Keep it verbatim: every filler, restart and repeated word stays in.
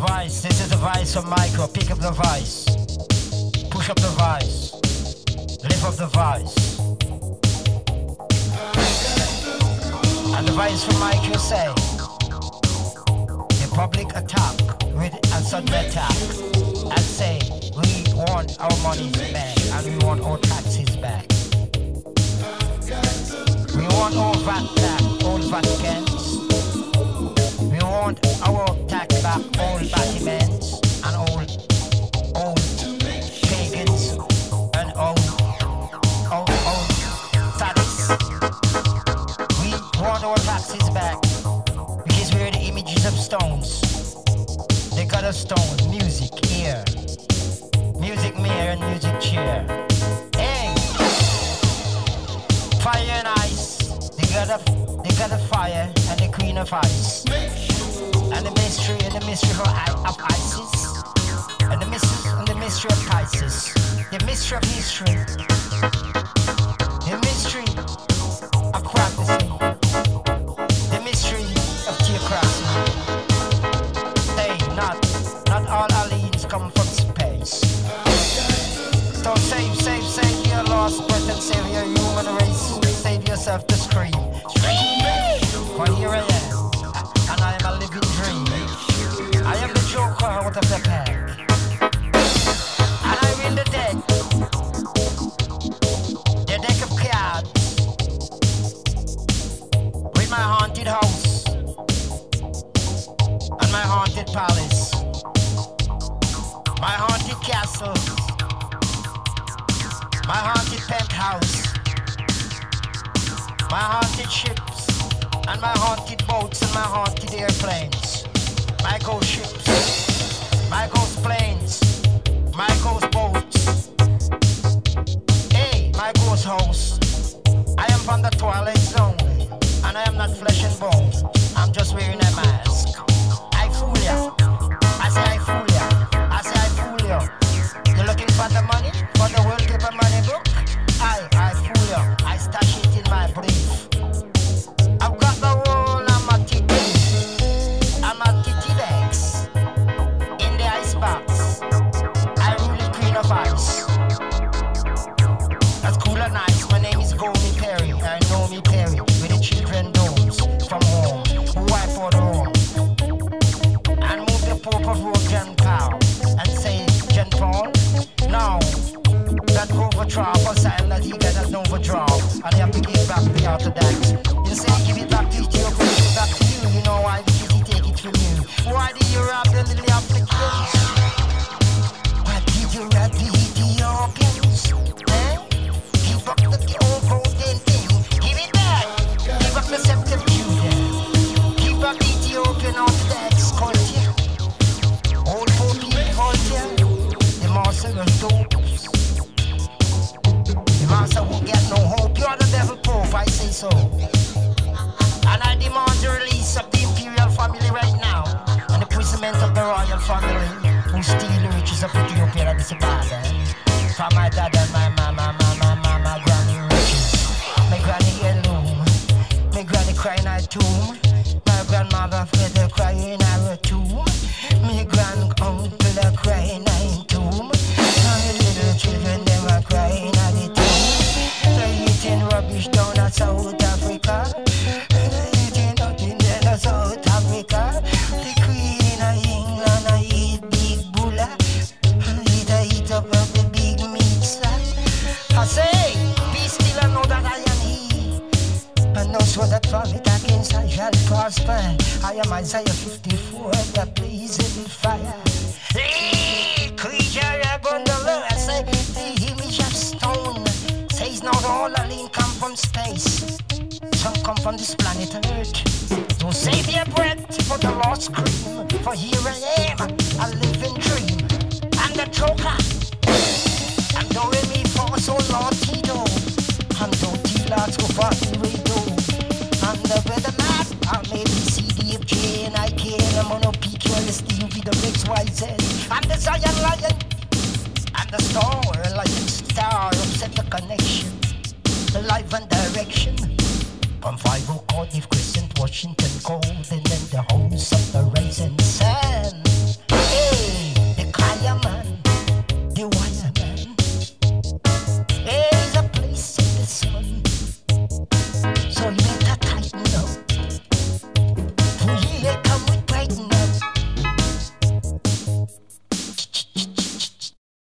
vice, this is the vice of Michael. Pick up the vice. Push up the vice. Lift up the vice. And the vice from Michael say, the public attack with a sudden attack and say, we want our monies back and we want our taxes back. We want our V A T back, all Vaticans. We want our tax back, all Vaticans and all, all pagans and all, all, all tax. We want our taxes back because we're the images of stones. They got a stone, music here, music mirror and music chair. Hey, fire and ice. They got a, they got a fire and the queen of ice. And the mystery and the mystery of, of Isis. And the mystery and the mystery of Isis. The mystery of history. The mystery of prophecy. The mystery of theocracy. Hey, not, not all aliens come from space. So save, save, save your lost breath and save your human race. Save yourself to scream. Scream! For here I am, and I am a living dream. I am the joker out of the pack. And I win the deck. The deck of cards. With my haunted house. And my haunted palace. My haunted castle. My haunted penthouse. My haunted ships. And my haunted boats and my haunted airplanes. My ghost ships. My ghost planes. My ghost boats. Hey, my ghost house. I am from the twilight zone. And I am not flesh and bone. I'm just wearing a mask. I fool ya. I say I fool ya. I say I fool ya. You're looking for the money? For the world paper money book? I, I fool ya. I stash it in my brief. I've got the whole of my titty. And my titty bags. In the ice box. I rule the queen of ice. That's cool and nice. My name is Gomi Perry. I know me Perry. With the children domes from home. Who wipe out the home. And move the Pope of Rome, John Paul. And say, John Paul, now that Grover Trap or sign that he got an overdraw. And he have to give back the Orthodox. You say give it back to Ethiopia, give it back to you. You know why? Because he take it from you. Why did you rob the little Africans? Why did you rob the Ethiopians? Eh? Give up the old golden thing. Give it back. Give up the Septuagint. Give back the Ethiopian Orthodox culture. Old Pope culture. The master of dopes. The master won't get no hope. You're the devil Pope, I say so. And I demand the release of the imperial family right now. And the imprisonment of the royal family who steal the riches of Ethiopia and it's bad, eh? From my dad and my mama, mama, mama, granny riches. My granny heirloom. My granny crying at tomb. My grandmother Fred crying at her tomb. My grand-uncle crying at tomb. My little children, they were crying at the tomb. They're eating rubbish down at South Africa. South Africa, the Queen of England, I eat big bulla, I eat, I eat up of the big mixer. I say, be still and know that I am he, and know so that from it against I shall prosper. I am Isaiah fifty-four, the blazing fire. Hey, creature, a gondola, I say, the image of stone, says not all alien come from space. Some come from this planet Earth. So save your breath for the lost cream. For here I am, a living dream. I'm the joker. I'm do re mi fa sol la ti do. I'm do ti la to fa re do. I'm the weatherman. I'm A B C D F G and I K and I'm on a P Q L S T U V W X Y Z. I'm the Zion Lion. I'm the star, like a star, upset the connection. The life and direction. From five o'clock, Crescent, Washington, Golden, and the house of the rising sun.